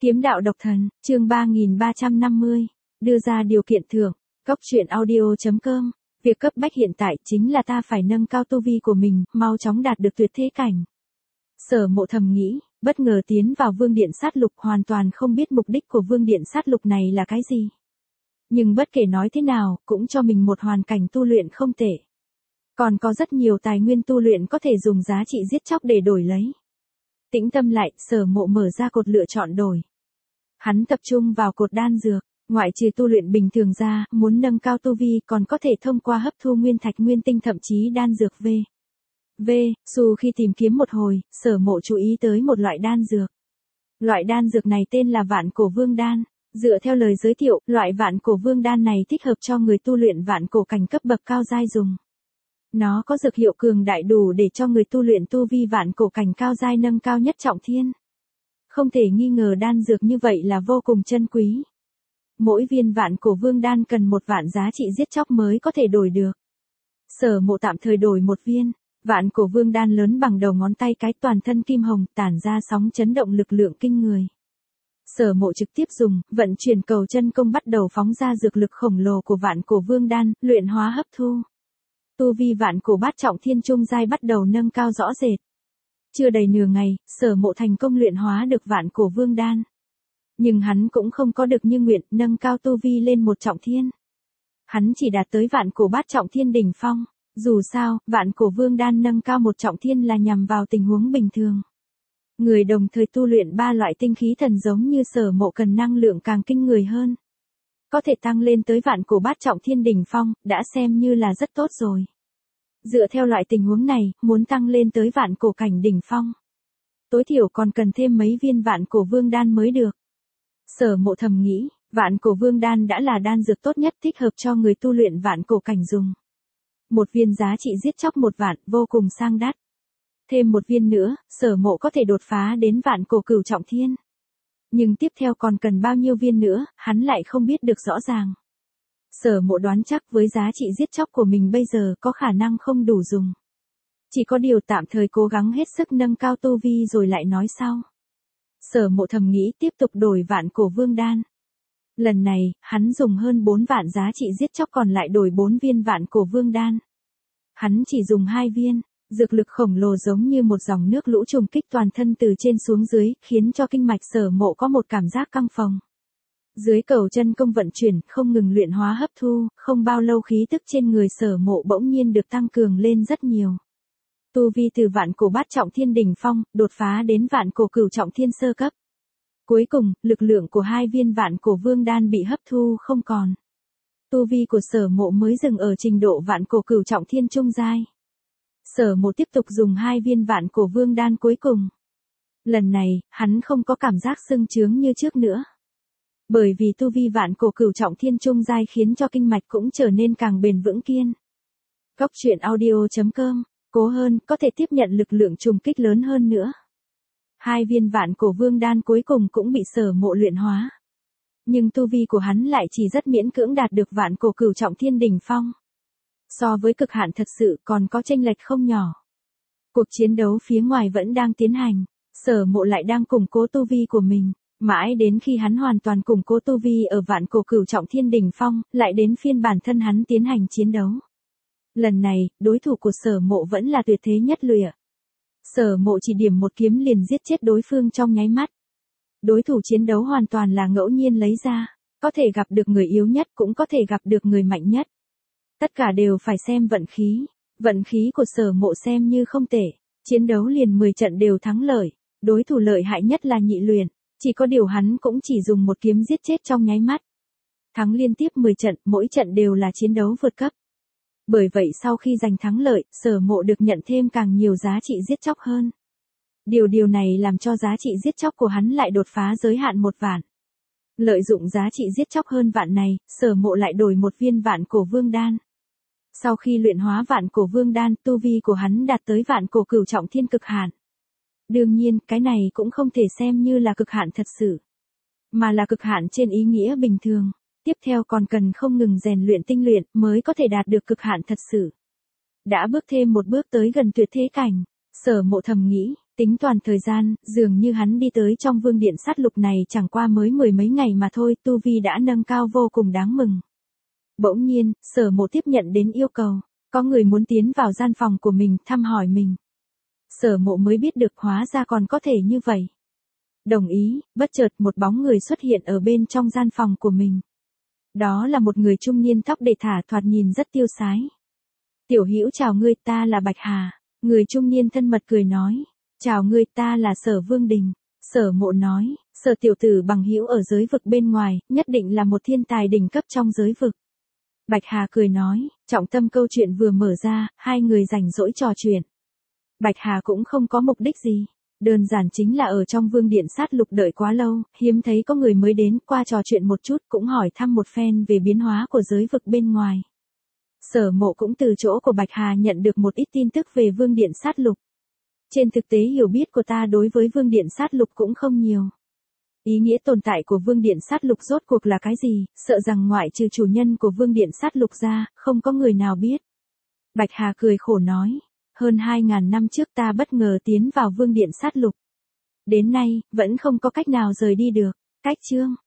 Kiếm đạo độc thần, chương 3350, đưa ra điều kiện thưởng, Cốc truyện audio.com. Việc cấp bách hiện tại chính là ta phải nâng cao tu vi của mình, mau chóng đạt được tuyệt thế cảnh. Sở Mộ thầm nghĩ, bất ngờ tiến vào vương điện sát lục, hoàn toàn không biết mục đích của vương điện sát lục này là cái gì. Nhưng bất kể nói thế nào, cũng cho mình một hoàn cảnh tu luyện không tệ. Còn có rất nhiều tài nguyên tu luyện có thể dùng giá trị giết chóc để đổi lấy. Tĩnh tâm lại, Sở Mộ mở ra cột lựa chọn đổi. Hắn tập trung vào cột đan dược, ngoại trừ tu luyện bình thường ra, muốn nâng cao tu vi còn có thể thông qua hấp thu nguyên thạch nguyên tinh, thậm chí đan dược Su khi tìm kiếm một hồi, Sở Mộ chú ý tới một loại đan dược. Loại đan dược này tên là Vạn Cổ Vương Đan. Dựa theo lời giới thiệu, loại Vạn Cổ Vương Đan này thích hợp cho người tu luyện vạn cổ cảnh cấp bậc cao giai dùng. Nó có dược hiệu cường đại đủ để cho người tu luyện tu vi vạn cổ cảnh cao giai nâng cao nhất trọng thiên. Không thể nghi ngờ đan dược như vậy là vô cùng chân quý. Mỗi viên Vạn Cổ Vương Đan cần 1 vạn giá trị giết chóc mới có thể đổi được. Sở Mộ tạm thời đổi 1 viên. Vạn Cổ Vương Đan lớn bằng đầu ngón tay cái, toàn thân kim hồng, tản ra sóng chấn động lực lượng kinh người. Sở Mộ trực tiếp dùng, vận chuyển cầu chân công bắt đầu phóng ra dược lực khổng lồ của Vạn Cổ Vương Đan, luyện hóa hấp thu. Tu vi vạn cổ bát trọng thiên trung giai bắt đầu nâng cao rõ rệt. Chưa đầy nửa ngày, Sở Mộ thành công luyện hóa được Vạn Cổ Vương Đan. Nhưng hắn cũng không có được như nguyện, nâng cao tu vi lên 1 trọng thiên. Hắn chỉ đạt tới Vạn Cổ bát trọng thiên đỉnh phong. Dù sao, Vạn Cổ Vương Đan nâng cao 1 trọng thiên là nhằm vào tình huống bình thường. Người đồng thời tu luyện 3 loại tinh khí thần giống như Sở Mộ cần năng lượng càng kinh người hơn. Có thể tăng lên tới Vạn Cổ bát trọng thiên đỉnh phong, đã xem như là rất tốt rồi. Dựa theo loại tình huống này, muốn tăng lên tới Vạn Cổ cảnh đỉnh phong, tối thiểu còn cần thêm mấy viên Vạn Cổ Vương Đan mới được. Sở Mộ thầm nghĩ, Vạn Cổ Vương Đan đã là đan dược tốt nhất thích hợp cho người tu luyện vạn cổ cảnh dùng. 1 viên giá trị giết chóc 1 vạn, vô cùng sang đắt. Thêm 1 viên nữa, Sở Mộ có thể đột phá đến Vạn Cổ cửu trọng thiên. Nhưng tiếp theo còn cần bao nhiêu viên nữa, hắn lại không biết được rõ ràng. Sở Mộ đoán chắc với giá trị giết chóc của mình bây giờ có khả năng không đủ dùng. Chỉ có điều tạm thời cố gắng hết sức nâng cao tu vi rồi lại nói sau. Sở Mộ thầm nghĩ tiếp tục đổi Vạn Cổ Vương Đan. Lần này, hắn dùng hơn 4 vạn giá trị giết chóc còn lại đổi 4 viên Vạn Cổ Vương Đan. Hắn chỉ dùng 2 viên, dược lực khổng lồ giống như một dòng nước lũ trùng kích toàn thân từ trên xuống dưới, khiến cho kinh mạch Sở Mộ có một cảm giác căng phồng. Dưới cầu chân công vận chuyển, không ngừng luyện hóa hấp thu, không bao lâu khí tức trên người Sở Mộ bỗng nhiên được tăng cường lên rất nhiều. Tu vi từ Vạn Cổ bát trọng thiên đỉnh phong, đột phá đến Vạn Cổ cửu trọng thiên sơ cấp. Cuối cùng, lực lượng của 2 viên Vạn Cổ Vương Đan bị hấp thu không còn. Tu vi của Sở Mộ mới dừng ở trình độ Vạn Cổ cửu trọng thiên trung giai. Sở Mộ tiếp tục dùng 2 viên Vạn Cổ Vương Đan cuối cùng. Lần này, hắn không có cảm giác sưng chướng như trước nữa. Bởi vì tu vi Vạn Cổ cửu trọng thiên trung giai khiến cho kinh mạch cũng trở nên càng bền vững kiên. Cốc truyện audio.com, cố hơn, có thể tiếp nhận lực lượng trùng kích lớn hơn nữa. 2 viên Vạn Cổ Vương Đan cuối cùng cũng bị Sở Mộ luyện hóa. Nhưng tu vi của hắn lại chỉ rất miễn cưỡng đạt được Vạn Cổ cửu trọng thiên đỉnh phong. So với cực hạn thật sự còn có chênh lệch không nhỏ. Cuộc chiến đấu phía ngoài vẫn đang tiến hành, Sở Mộ lại đang củng cố tu vi của mình. Mãi đến khi hắn hoàn toàn củng cố tu vi ở Vạn Cổ cửu trọng thiên đỉnh phong, lại đến phiên bản thân hắn tiến hành chiến đấu. Lần này, đối thủ của Sở Mộ vẫn là tuyệt thế nhất lụy. Sở Mộ chỉ điểm 1 kiếm liền giết chết đối phương trong nháy mắt. Đối thủ chiến đấu hoàn toàn là ngẫu nhiên lấy ra, có thể gặp được người yếu nhất cũng có thể gặp được người mạnh nhất. Tất cả đều phải xem vận khí. Vận khí của Sở Mộ xem như không tệ, chiến đấu liền 10 trận đều thắng lợi. Đối thủ lợi hại nhất là Nhị Luyện, chỉ có điều hắn cũng chỉ dùng 1 kiếm giết chết trong nháy mắt. Thắng liên tiếp 10 trận, mỗi trận đều là chiến đấu vượt cấp. Bởi vậy sau khi giành thắng lợi, Sở Mộ được nhận thêm càng nhiều giá trị giết chóc hơn. Điều này làm cho giá trị giết chóc của hắn lại đột phá giới hạn 1 vạn. Lợi dụng giá trị giết chóc hơn vạn này, Sở Mộ lại đổi 1 viên Vạn Cổ Vương Đan. Sau khi luyện hóa Vạn Cổ Vương Đan, tu vi của hắn đạt tới Vạn Cổ cửu trọng thiên cực hạn. Đương nhiên, cái này cũng không thể xem như là cực hạn thật sự, mà là cực hạn trên ý nghĩa bình thường. Tiếp theo còn cần không ngừng rèn luyện tinh luyện mới có thể đạt được cực hạn thật sự. Đã bước thêm một bước tới gần tuyệt thế cảnh, Sở Mộ thầm nghĩ, Tính toàn thời gian, dường như hắn đi tới trong vương điện sát lục này chẳng qua mới mười mấy ngày mà thôi, tu vi đã nâng cao vô cùng đáng mừng. Bỗng nhiên, Sở Mộ tiếp nhận đến yêu cầu, có người muốn tiến vào gian phòng của mình, thăm hỏi mình. Sở Mộ mới biết được hóa ra còn có thể như vậy. Đồng ý, bất chợt một bóng người xuất hiện ở bên trong gian phòng của mình. Đó là một người trung niên tóc để thả thoạt nhìn rất tiêu sái. Tiểu Hữu chào ngươi, ta là Bạch Hà. Người trung niên thân mật cười nói. Chào ngươi, ta là Sở Vương Đình. Sở Mộ nói, Sở tiểu tử bằng hữu ở giới vực bên ngoài, nhất định là một thiên tài đỉnh cấp trong giới vực. Bạch Hà cười nói, trọng tâm câu chuyện vừa mở ra, hai người rảnh rỗi trò chuyện. Bạch Hà cũng không có mục đích gì. Đơn giản chính là ở trong vương điện sát lục đợi quá lâu, hiếm thấy có người mới đến, qua trò chuyện một chút cũng hỏi thăm một phen về biến hóa của giới vực bên ngoài. Sở Mộ cũng từ chỗ của Bạch Hà nhận được một ít tin tức về vương điện sát lục. Trên thực tế hiểu biết của ta đối với vương điện sát lục cũng không nhiều. Ý nghĩa tồn tại của vương điện sát lục rốt cuộc là cái gì, sợ rằng ngoại trừ chủ nhân của vương điện sát lục ra, không có người nào biết. Bạch Hà cười khổ nói, hơn 2.000 năm trước ta bất ngờ tiến vào vương điện sát lục. Đến nay, vẫn không có cách nào rời đi được. Cách chương